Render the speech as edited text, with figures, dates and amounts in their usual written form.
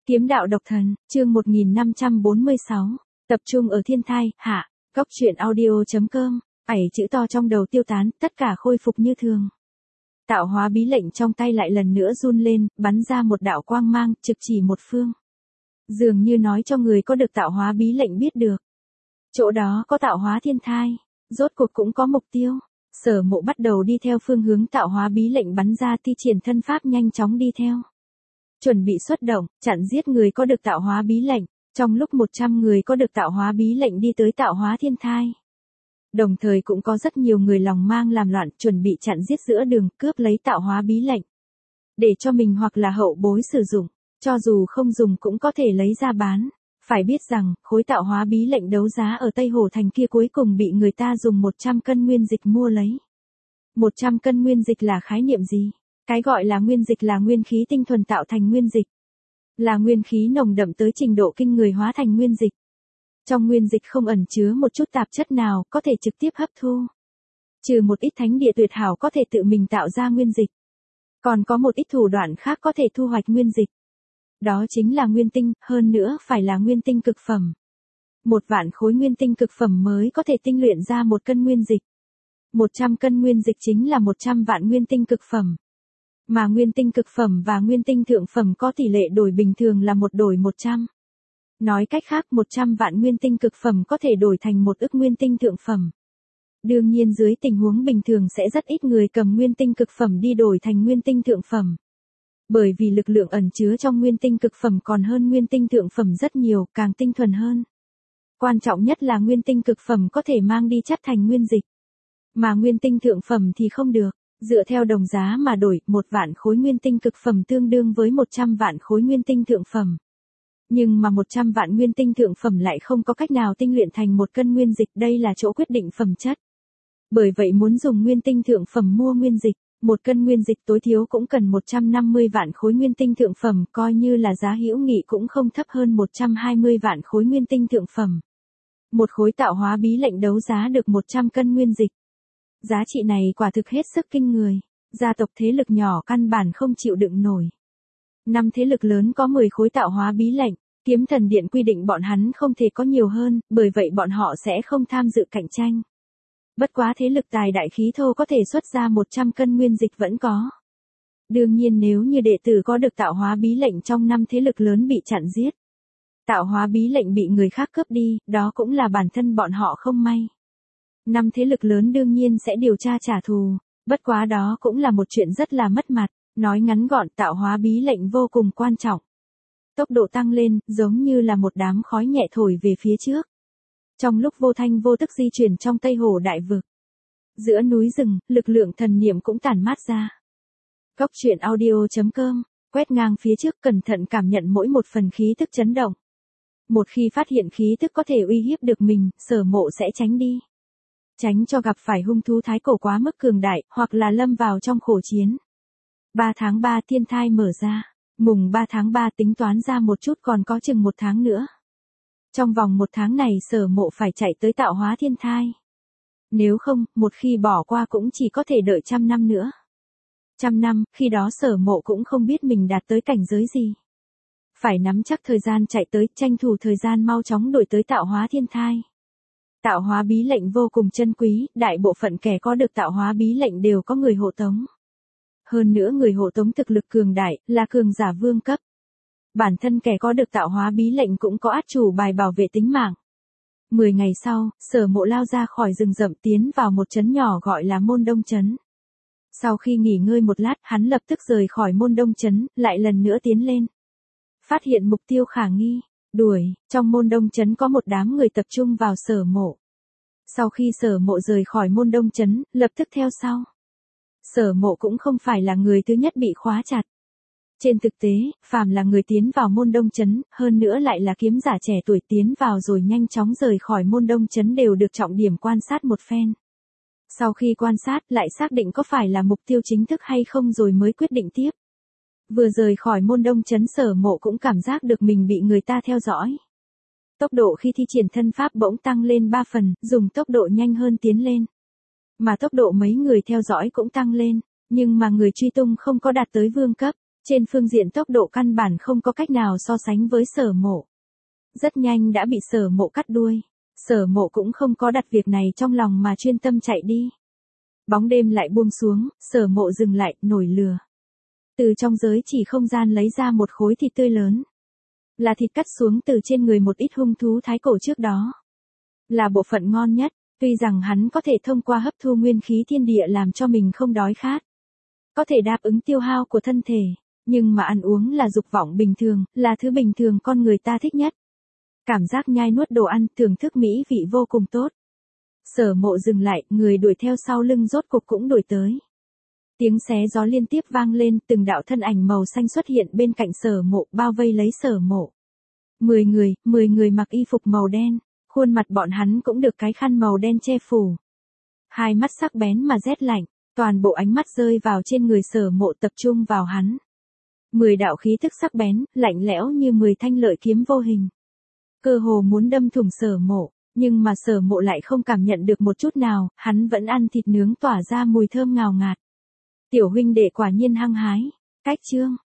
Kiếm đạo độc thần, chương 1546, tập trung ở thiên thai, hạ, góc truyện audio.com, 7 chữ to trong đầu tiêu tán, tất cả khôi phục như thường. Tạo hóa bí lệnh trong tay lại lần nữa run lên, bắn ra một đạo quang mang, trực chỉ một phương. Dường như nói cho người có được tạo hóa bí lệnh biết được. Chỗ đó có tạo hóa thiên thai, rốt cuộc cũng có mục tiêu. Sở Mộ bắt đầu đi theo phương hướng tạo hóa bí lệnh bắn ra, thi triển thân pháp nhanh chóng đi theo. Chuẩn bị xuất động, chặn giết người có được tạo hóa bí lệnh, trong lúc 100 người có được tạo hóa bí lệnh đi tới tạo hóa thiên thai. Đồng thời cũng có rất nhiều người lòng mang làm loạn, chuẩn bị chặn giết giữa đường, cướp lấy tạo hóa bí lệnh. Để cho mình hoặc là hậu bối sử dụng, cho dù không dùng cũng có thể lấy ra bán. Phải biết rằng, khối tạo hóa bí lệnh đấu giá ở Tây Hồ Thành kia cuối cùng bị người ta dùng 100 cân nguyên dịch mua lấy. 100 cân nguyên dịch là khái niệm gì? Cái gọi là nguyên dịch là nguyên khí tinh thuần tạo thành nguyên dịch. Là nguyên khí nồng đậm tới trình độ kinh người hóa thành nguyên dịch. Trong nguyên dịch không ẩn chứa một chút tạp chất nào, có thể trực tiếp hấp thu. Trừ một ít thánh địa tuyệt hảo có thể tự mình tạo ra nguyên dịch. Còn có một ít thủ đoạn khác có thể thu hoạch nguyên dịch. Đó chính là nguyên tinh, hơn nữa phải là nguyên tinh cực phẩm. 1.000.000 khối nguyên tinh cực phẩm mới có thể tinh luyện ra 1 cân nguyên dịch. 100 cân nguyên dịch chính là 100 vạn nguyên tinh cực phẩm. Mà nguyên tinh cực phẩm và nguyên tinh thượng phẩm có tỷ lệ đổi bình thường là 1 đổi 100. Nói cách khác 100 vạn nguyên tinh cực phẩm có thể đổi thành 1 ức nguyên tinh thượng phẩm. Đương nhiên dưới tình huống bình thường sẽ rất ít người cầm nguyên tinh cực phẩm đi đổi thành nguyên tinh thượng phẩm. Bởi vì lực lượng ẩn chứa trong nguyên tinh cực phẩm còn hơn nguyên tinh thượng phẩm rất nhiều, càng tinh thuần hơn. Quan trọng nhất là nguyên tinh cực phẩm có thể mang đi chắt thành nguyên dịch. Mà nguyên tinh thượng phẩm thì không được. Dựa theo đồng giá mà đổi, 1.000.000 khối nguyên tinh cực phẩm tương đương với 100 vạn khối nguyên tinh thượng phẩm. Nhưng mà 100 vạn nguyên tinh thượng phẩm lại không có cách nào tinh luyện thành 1 cân nguyên dịch, đây là chỗ quyết định phẩm chất. Bởi vậy muốn dùng nguyên tinh thượng phẩm mua nguyên dịch, 1 cân nguyên dịch tối thiếu cũng cần 150 vạn khối nguyên tinh thượng phẩm, coi như là giá hữu nghị cũng không thấp hơn 120 vạn khối nguyên tinh thượng phẩm. Một khối tạo hóa bí lệnh đấu giá được 100 cân nguyên dịch. Giá trị này quả thực hết sức kinh người, gia tộc thế lực nhỏ căn bản không chịu đựng nổi. 5 thế lực lớn có 10 khối tạo hóa bí lệnh, Kiếm Thần Điện quy định bọn hắn không thể có nhiều hơn, bởi vậy bọn họ sẽ không tham dự cạnh tranh. Bất quá thế lực tài đại khí thô có thể xuất ra 100 cân nguyên dịch vẫn có. Đương nhiên nếu như đệ tử có được tạo hóa bí lệnh trong 5 thế lực lớn bị chặn giết, tạo hóa bí lệnh bị người khác cướp đi, đó cũng là bản thân bọn họ không may. 5 thế lực lớn đương nhiên sẽ điều tra trả thù, bất quá đó cũng là một chuyện rất là mất mặt, nói ngắn gọn tạo hóa bí lệnh vô cùng quan trọng. Tốc độ tăng lên, giống như là một đám khói nhẹ thổi về phía trước. Trong lúc vô thanh vô tức di chuyển trong Tây Hồ đại vực. Giữa núi rừng, lực lượng thần niệm cũng tản mát ra. Góc truyện audio.com, quét ngang phía trước cẩn thận cảm nhận mỗi một phần khí tức chấn động. Một khi phát hiện khí tức có thể uy hiếp được mình, Sở Mộ sẽ tránh đi. Tránh cho gặp phải hung thú thái cổ quá mức cường đại, hoặc là lâm vào trong khổ chiến. 3 tháng 3 thiên thai mở ra, mùng 3 tháng 3 tính toán ra một chút còn có chừng 1 tháng nữa. Trong vòng 1 tháng này Sở Mộ phải chạy tới tạo hóa thiên thai. Nếu không, một khi bỏ qua cũng chỉ có thể đợi 100 năm nữa. 100 năm, khi đó Sở Mộ cũng không biết mình đạt tới cảnh giới gì. Phải nắm chắc thời gian chạy tới, tranh thủ thời gian mau chóng đổi tới tạo hóa thiên thai. Tạo hóa bí lệnh vô cùng chân quý, đại bộ phận kẻ có được tạo hóa bí lệnh đều có người hộ tống. Hơn nữa người hộ tống thực lực cường đại, là cường giả vương cấp. Bản thân kẻ có được tạo hóa bí lệnh cũng có át chủ bài bảo vệ tính mạng. 10 ngày sau, Sở Mộ lao ra khỏi rừng rậm tiến vào một trấn nhỏ gọi là Môn Đông Trấn. Sau khi nghỉ ngơi một lát, hắn lập tức rời khỏi Môn Đông Trấn, lại lần nữa tiến lên. Phát hiện mục tiêu khả nghi, đuổi, trong Môn Đông Trấn có một đám người tập trung vào Sở Mộ. Sau khi Sở Mộ rời khỏi Môn Đông Trấn, lập tức theo sau. Sở Mộ cũng không phải là người thứ nhất bị khóa chặt. Trên thực tế, phàm là người tiến vào Môn Đông Trấn, hơn nữa lại là kiếm giả trẻ tuổi tiến vào rồi nhanh chóng rời khỏi Môn Đông Trấn đều được trọng điểm quan sát một phen. Sau khi quan sát lại xác định có phải là mục tiêu chính thức hay không rồi mới quyết định tiếp. Vừa rời khỏi Môn Đông Trấn Sở Mộ cũng cảm giác được mình bị người ta theo dõi. Tốc độ khi thi triển thân pháp bỗng tăng lên 3 phần, dùng tốc độ nhanh hơn tiến lên. Mà tốc độ mấy người theo dõi cũng tăng lên, nhưng mà người truy tung không có đạt tới vương cấp. Trên phương diện tốc độ căn bản không có cách nào so sánh với Sở Mộ. Rất nhanh đã bị Sở Mộ cắt đuôi. Sở Mộ cũng không có đặt việc này trong lòng mà chuyên tâm chạy đi. Bóng đêm lại buông xuống, Sở Mộ dừng lại, nổi lửa. Từ trong giới chỉ không gian lấy ra một khối thịt tươi lớn. Là thịt cắt xuống từ trên người một ít hung thú thái cổ trước đó. Là bộ phận ngon nhất, tuy rằng hắn có thể thông qua hấp thu nguyên khí thiên địa làm cho mình không đói khát. Có thể đáp ứng tiêu hao của thân thể, nhưng mà ăn uống là dục vọng bình thường, là thứ bình thường con người ta thích nhất. Cảm giác nhai nuốt đồ ăn, thưởng thức mỹ vị vô cùng tốt. Sở Mộ dừng lại, người đuổi theo sau lưng rốt cục cũng đuổi tới. Tiếng xé gió liên tiếp vang lên, từng đạo thân ảnh màu xanh xuất hiện bên cạnh Sở Mộ, bao vây lấy Sở Mộ. 10 người mặc y phục màu đen, khuôn mặt bọn hắn cũng được cái khăn màu đen che phủ. Hai mắt sắc bén mà rét lạnh, toàn bộ ánh mắt rơi vào trên người Sở Mộ tập trung vào hắn. 10 đạo khí thức sắc bén, lạnh lẽo như 10 thanh lợi kiếm vô hình. Cơ hồ muốn đâm thủng Sở Mộ, nhưng mà Sở Mộ lại không cảm nhận được một chút nào, hắn vẫn ăn thịt nướng tỏa ra mùi thơm ngào ngạt. Tiểu huynh đệ quả nhiên hăng hái. Cách chương